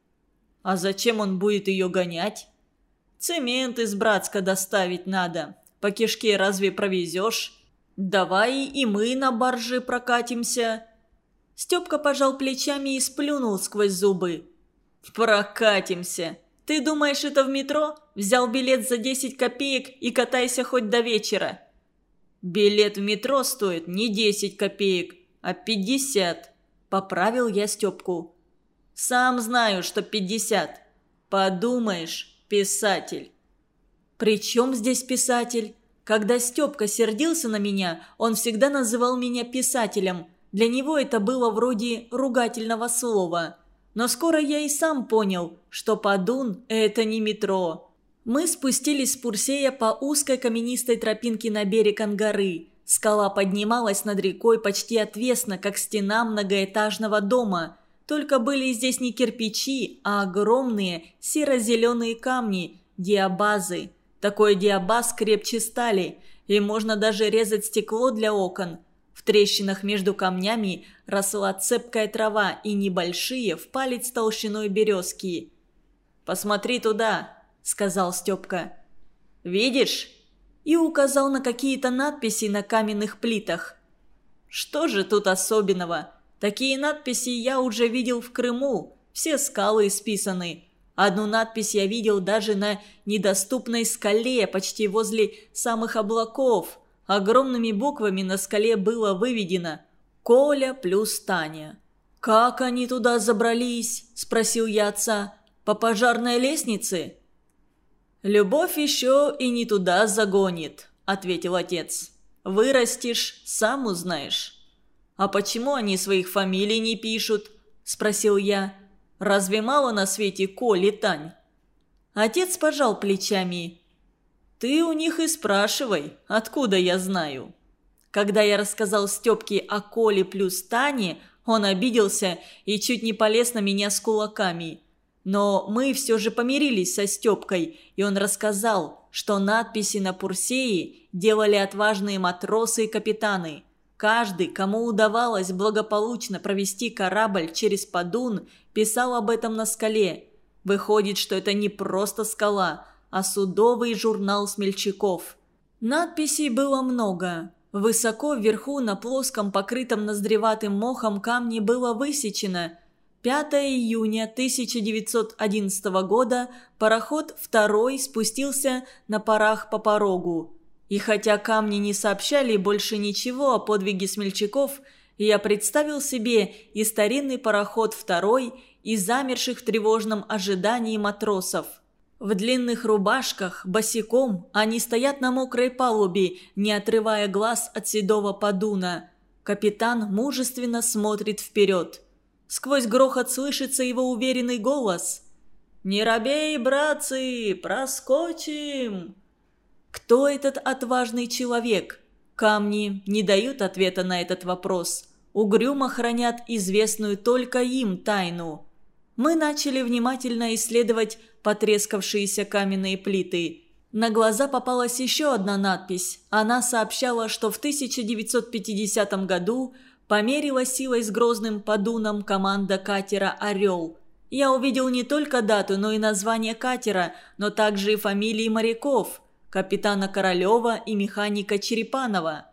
«А зачем он будет ее гонять?» «Цемент из Братска доставить надо. По кишке разве провезешь? Давай и мы на барже прокатимся». Степка пожал плечами и сплюнул сквозь зубы. «Прокатимся. Ты думаешь, это в метро? Взял билет за десять копеек и катайся хоть до вечера». «Билет в метро стоит не десять копеек, а пятьдесят», – поправил я Степку. «Сам знаю, что пятьдесят. Подумаешь, писатель». «При чем здесь писатель? Когда Степка сердился на меня, он всегда называл меня писателем. Для него это было вроде ругательного слова. Но скоро я и сам понял, что Подун – это не метро». Мы спустились с Пурсея по узкой каменистой тропинке на берег Ангары. Скала поднималась над рекой почти отвесно, как стена многоэтажного дома. Только были здесь не кирпичи, а огромные серо-зеленые камни – диабазы. Такой диабаз крепче стали, и можно даже резать стекло для окон. В трещинах между камнями росла цепкая трава и небольшие в палец толщиной березки. «Посмотри туда», — сказал Степка. «Видишь?» И указал на какие-то надписи на каменных плитах. «Что же тут особенного? Такие надписи я уже видел в Крыму, все скалы исписаны. Одну надпись я видел даже на недоступной скале, почти возле самых облаков. Огромными буквами на скале было выведено «Коля плюс Таня». «Как они туда забрались?» – спросил я отца. «По пожарной лестнице?» «Любовь еще и не туда загонит», – ответил отец. «Вырастешь, сам узнаешь». «А почему они своих фамилий не пишут?» – спросил я. «Разве мало на свете Коль и Тань?» Отец пожал плечами. «Ты у них и спрашивай, откуда я знаю». Когда я рассказал Степке о Коле плюс Тане, Он обиделся и чуть не полез на меня с кулаками. Но мы все же помирились со Степкой, и он рассказал, что надписи на Пурсее делали отважные матросы и капитаны. Каждый, кому удавалось благополучно провести корабль через Подун, писал об этом на скале. Выходит, что это не просто скала, а судовый журнал смельчаков. Надписей было много. Высоко вверху на плоском, покрытом ноздреватым мохом камне было высечено: пятого июня тысяча девятьсот одиннадцатого года пароход второй спустился на парах по порогу. И хотя камни не сообщали больше ничего о подвиге смельчаков, я представил себе и старинный пароход второй, и замерших в тревожном ожидании матросов. В длинных рубашках, босиком, они стоят на мокрой палубе, не отрывая глаз от седого подуна. Капитан мужественно смотрит вперед. Сквозь грохот слышится его уверенный голос: «Не робей, братцы, проскочим!» Кто этот отважный человек? Камни не дают ответа на этот вопрос. Угрюмо хранят известную только им тайну. Мы начали внимательно исследовать потрескавшиеся каменные плиты. На глаза попалась еще одна надпись. Она сообщала, что в тысяча девятьсот пятидесятом году померила силой с грозным Подуном команда катера «Орел». Я увидел не только дату, но и название катера, но также и фамилии моряков – капитана Королева и механика Черепанова.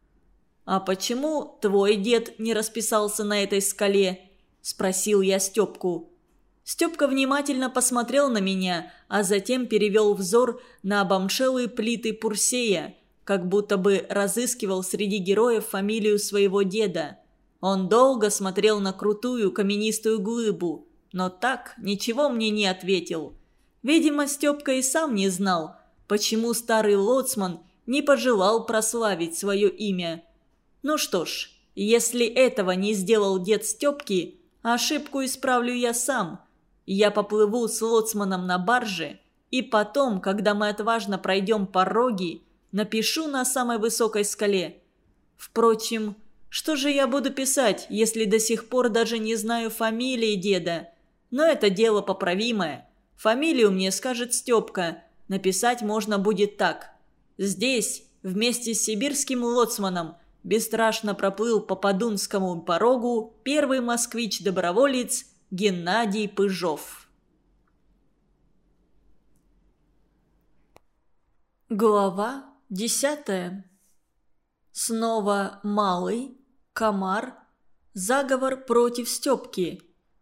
«А почему твой дед не расписался на этой скале?» – спросил я Степку. Степка внимательно посмотрел на меня, а затем перевел взор на обомшелые плиты Пурсея, как будто бы разыскивал среди героев фамилию своего деда. Он долго смотрел на крутую каменистую глыбу, но так ничего мне не ответил. Видимо, Степка и сам не знал, почему старый лоцман не пожелал прославить свое имя. Ну что ж, если этого не сделал дед Степки, ошибку исправлю я сам. Я поплыву с лоцманом на барже, и потом, когда мы отважно пройдем пороги, напишу на самой высокой скале. Впрочем, что же я буду писать, если до сих пор даже не знаю фамилии деда? Но это дело поправимое. Фамилию мне скажет Степка. Написать можно будет так: здесь, вместе с сибирским лоцманом, бесстрашно проплыл по Подунскому порогу первый москвич-доброволец Геннадий Пыжов. Глава десятая. Снова Малый, Комар, заговор против Степки.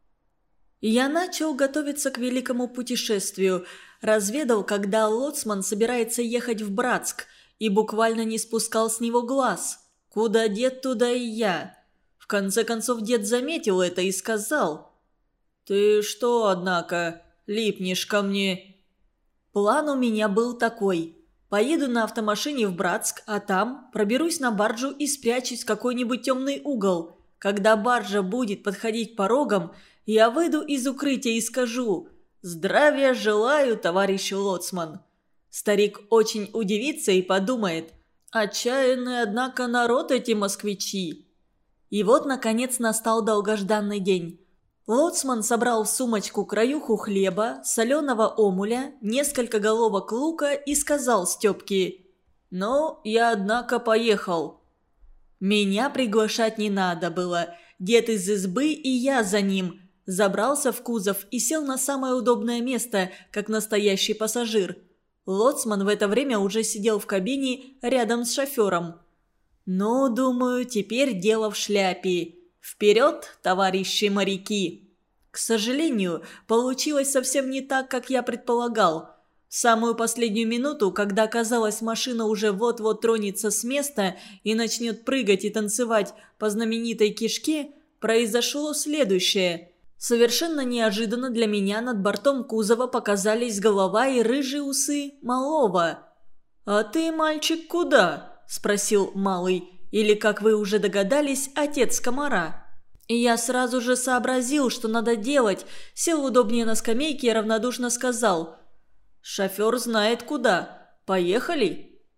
Я начал готовиться к великому путешествию, разведал, когда лоцман собирается ехать в Братск, и буквально не спускал с него глаз. Куда дед, туда и я. В конце концов дед заметил это и сказал: «Ты что, однако, липнешь ко мне?» План у меня был такой: поеду на автомашине в Братск, а там проберусь на баржу и спрячусь в какой-нибудь темный угол. Когда баржа будет подходить к порогам, я выйду из укрытия и скажу: «Здравия желаю, товарищ лоцман». Старик очень удивится и подумает: «Отчаянный, однако, народ эти москвичи». И вот, наконец, настал долгожданный день. Лоцман собрал в сумочку краюху хлеба, соленого омуля, несколько головок лука и сказал Степке: «Ну, я, однако, поехал». Меня приглашать не надо было. Дед из избы и я за ним. Забрался в кузов и сел на самое удобное место, как настоящий пассажир. Лоцман в это время уже сидел в кабине рядом с шофером. «Ну, думаю, теперь дело в шляпе. Вперед, товарищи моряки!» К сожалению, получилось совсем не так, как я предполагал. В самую последнюю минуту, когда казалось, машина уже вот-вот тронется с места и начнет прыгать и танцевать по знаменитой кишке, произошло следующее. Совершенно неожиданно для меня над бортом кузова показались голова и рыжие усы Малого. «А ты, мальчик, куда?» – спросил Малый, или, как вы уже догадались, отец Комара. И я сразу же сообразил, что надо делать, сел удобнее на скамейке и равнодушно сказал: «Шофер знает куда. Поехали?»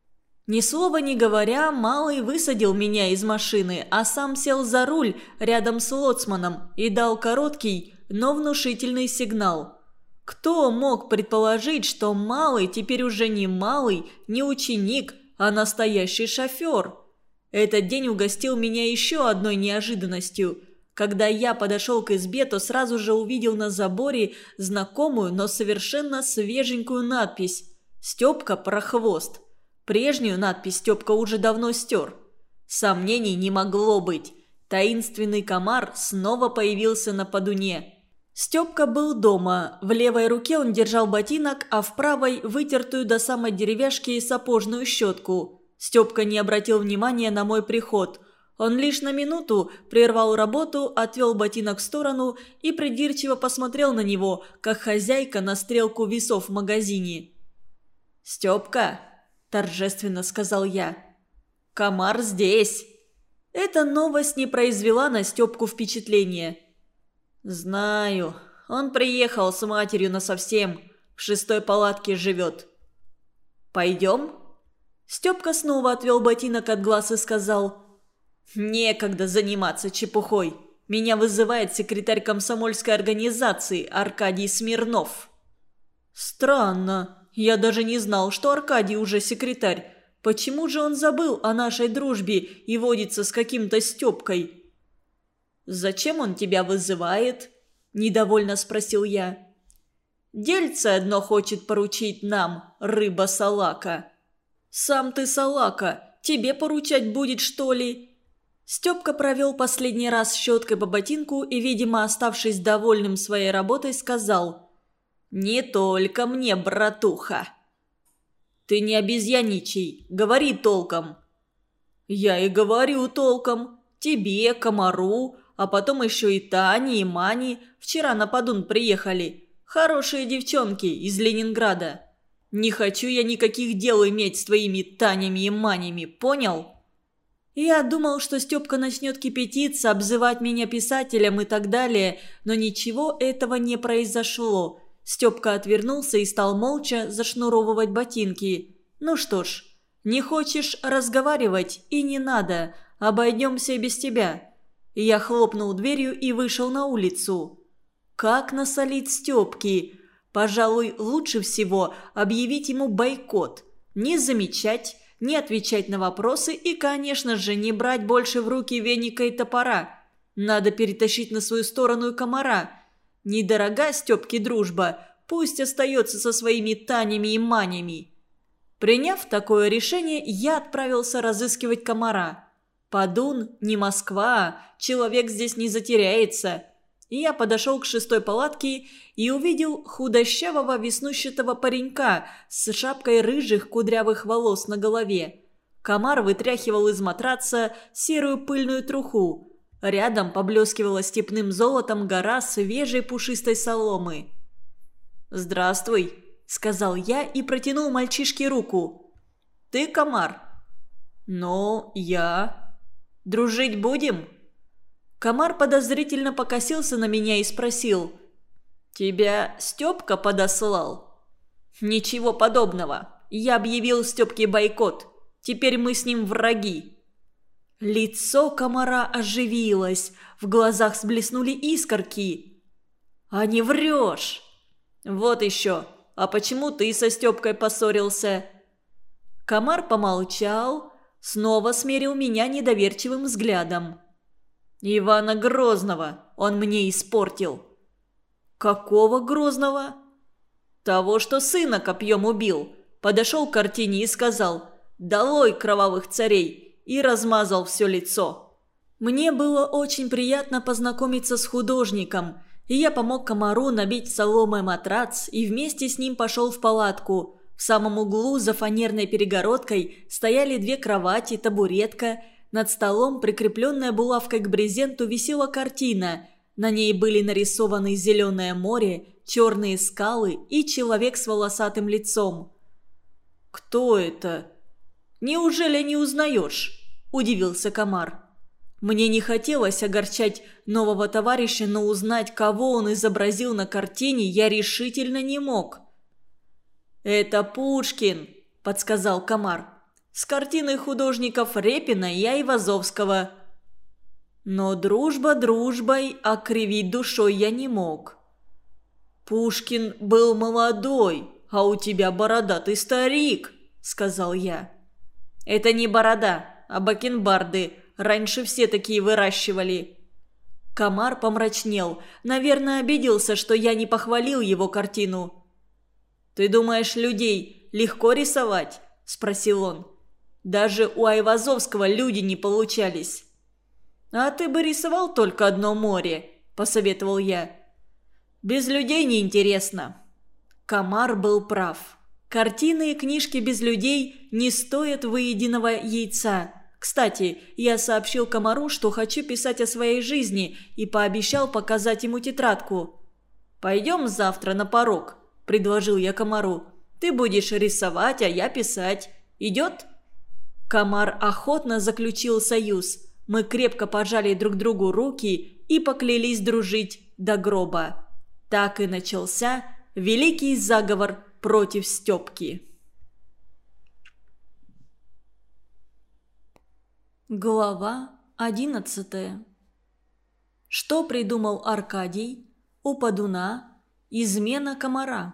Ни слова не говоря, Малый высадил меня из машины, а сам сел за руль рядом с лоцманом и дал короткий, но внушительный сигнал. Кто мог предположить, что Малый теперь уже не Малый, не ученик, а настоящий шофер? Этот день угостил меня еще одной неожиданностью. Когда я подошел к избе, то сразу же увидел на заборе знакомую, но совершенно свеженькую надпись «Степка Прохвост». Прежнюю надпись Степка уже давно стер. Сомнений не могло быть. Таинственный комар снова появился на подуне. Степка был дома. В левой руке он держал ботинок, а в правой – вытертую до самой деревяшки сапожную щетку. Степка не обратил внимания на мой приход. Он лишь на минуту прервал работу, отвел ботинок в сторону и придирчиво посмотрел на него, как хозяйка на стрелку весов в магазине. «Степка!» – торжественно сказал я. «Комар здесь!» Эта новость не произвела на Степку впечатления. «Знаю. Он приехал с матерью насовсем. В шестой палатке живет». «Пойдем?» Степка снова отвел ботинок от глаз и сказал: «Некогда заниматься чепухой. Меня вызывает секретарь комсомольской организации Аркадий Смирнов». «Странно. Я даже не знал, что Аркадий уже секретарь. Почему же он забыл о нашей дружбе и водится с каким-то Степкой?» «Зачем он тебя вызывает?» – недовольно спросил я. «Дельце одно хочет поручить нам, рыба-салака». «Сам ты салака, тебе поручать будет, что ли?» Степка провел последний раз щеткой по ботинку и, видимо, оставшись довольным своей работой, сказал: «Не только мне, братуха». «Ты не обезьяничай, говори толком». «Я и говорю толком. Тебе, комару, а потом еще и Тане, и Мане вчера на подун приехали. Хорошие девчонки из Ленинграда. Не хочу я никаких дел иметь с твоими Танями и Манями, понял?» Я думал, что Степка начнет кипятиться, обзывать меня писателем и так далее, но ничего этого не произошло. Степка отвернулся и стал молча зашнуровывать ботинки. «Ну что ж, не хочешь разговаривать и не надо, обойдемся и без тебя». Я хлопнул дверью и вышел на улицу. Как насолить Степке? Пожалуй, лучше всего объявить ему бойкот. Не замечать, не отвечать на вопросы и, конечно же, не брать больше в руки веника и топора. Надо перетащить на свою сторону и комара. Недорога Степке дружба, пусть остается со своими Танями и Манями. Приняв такое решение, я отправился разыскивать комара. Подун не Москва, человек здесь не затеряется. Я подошел к шестой палатке и увидел худощавого веснущатого паренька с шапкой рыжих кудрявых волос на голове. Комар вытряхивал из матраца серую пыльную труху. Рядом поблескивала степным золотом гора свежей пушистой соломы. «Здравствуй», — сказал я и протянул мальчишке руку. «Ты комар?» «Ну, я...» «Дружить будем?» Комар подозрительно покосился на меня и спросил: «Тебя Степка подослал?» «Ничего подобного. Я объявил Степке бойкот. Теперь мы с ним враги». Лицо комара оживилось, в глазах сблеснули искорки. «А не врешь!» «Вот еще. А почему ты со Степкой поссорился?» Комар помолчал, снова смерил меня недоверчивым взглядом. «Ивана Грозного он мне испортил». «Какого Грозного?» «Того, что сына копьем убил. Подошел к картине и сказал: «Долой кровавых царей!» и размазал все лицо». Мне было очень приятно познакомиться с художником, и я помог комару набить соломой матрац и вместе с ним пошел в палатку. В самом углу за фанерной перегородкой стояли две кровати, табуретка. Над столом, прикрепленная булавкой к брезенту, висела картина. На ней были нарисованы зеленое море, черные скалы и человек с волосатым лицом. «Кто это?» «Неужели не узнаешь?» – удивился комар. Мне не хотелось огорчать нового товарища, но узнать, кого он изобразил на картине, я решительно не мог. «Это Пушкин», – подсказал комар. С картины художников Репина и Айвазовского. Но дружба дружбой, а кривить душой я не мог. «Пушкин был молодой, а у тебя бородатый старик», — сказал я. «Это не борода, а бакенбарды. Раньше все такие выращивали». Комар помрачнел. Наверное, обиделся, что я не похвалил его картину. «Ты думаешь, людей легко рисовать?» – спросил он. «Даже у Айвазовского люди не получались». «А ты бы рисовал только одно море», – посоветовал я. «Без людей неинтересно». Комар был прав. Картины и книжки без людей не стоят выеденного яйца. Кстати, я сообщил Комару, что хочу писать о своей жизни, и пообещал показать ему тетрадку. «Пойдем завтра на порог», – предложил я Комару. «Ты будешь рисовать, а я писать. Идет?» Комар охотно заключил союз. Мы крепко пожали друг другу руки и поклялись дружить до гроба. Так и начался великий заговор против Степки. Глава одиннадцатая. Что придумал Аркадий? У Подуна измена Комара.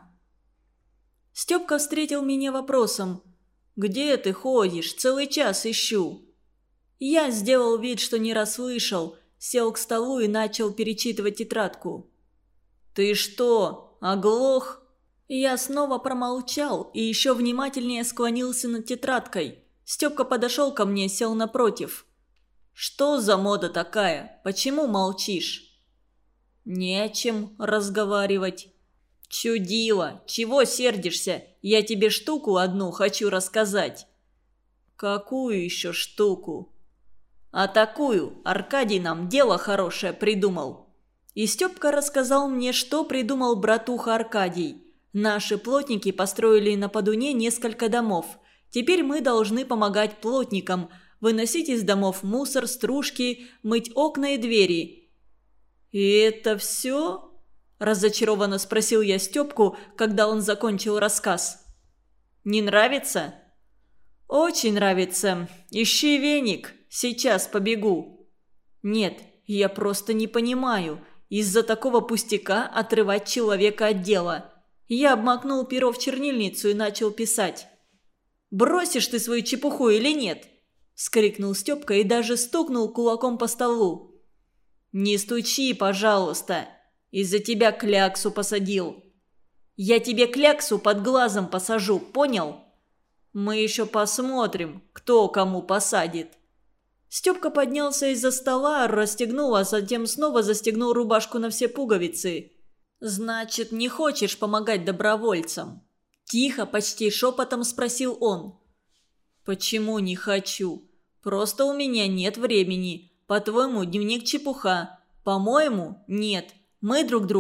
Степка встретил меня вопросом: «Где ты ходишь? Целый час ищу». Я сделал вид, что не расслышал, сел к столу и начал перечитывать тетрадку. «Ты что, оглох?» Я снова промолчал и еще внимательнее склонился над тетрадкой. Степка подошел ко мне, сел напротив. «Что за мода такая? Почему молчишь?» «Не о чем разговаривать». «Чудило! Чего сердишься? Я тебе штуку одну хочу рассказать». «Какую еще штуку?» «А такую. Аркадий нам дело хорошее придумал». И Степка рассказал мне, что придумал братуха Аркадий. Наши плотники построили на Подуне несколько домов. Теперь мы должны помогать плотникам, выносить из домов мусор, стружки, мыть окна и двери. «И это все?» – разочарованно спросил я Степку, когда он закончил рассказ. «Не нравится?» «Очень нравится. Ищи веник. Сейчас побегу». «Нет, я просто не понимаю. Из-за такого пустяка отрывать человека от дела». Я обмакнул перо в чернильницу и начал писать. «Бросишь ты свою чепуху или нет?» – скрикнул Степка и даже стукнул кулаком по столу. «Не стучи, пожалуйста. Из-за тебя кляксу посадил». «Я тебе кляксу под глазом посажу, понял?» «Мы еще посмотрим, кто кому посадит». Степка поднялся из-за стола, расстегнул, а затем снова застегнул рубашку на все пуговицы. «Значит, не хочешь помогать добровольцам?» Тихо, почти шепотом спросил он. «Почему не хочу? Просто у меня нет времени. По-твоему, дневник чепуха. По-моему, нет. Мы друг друга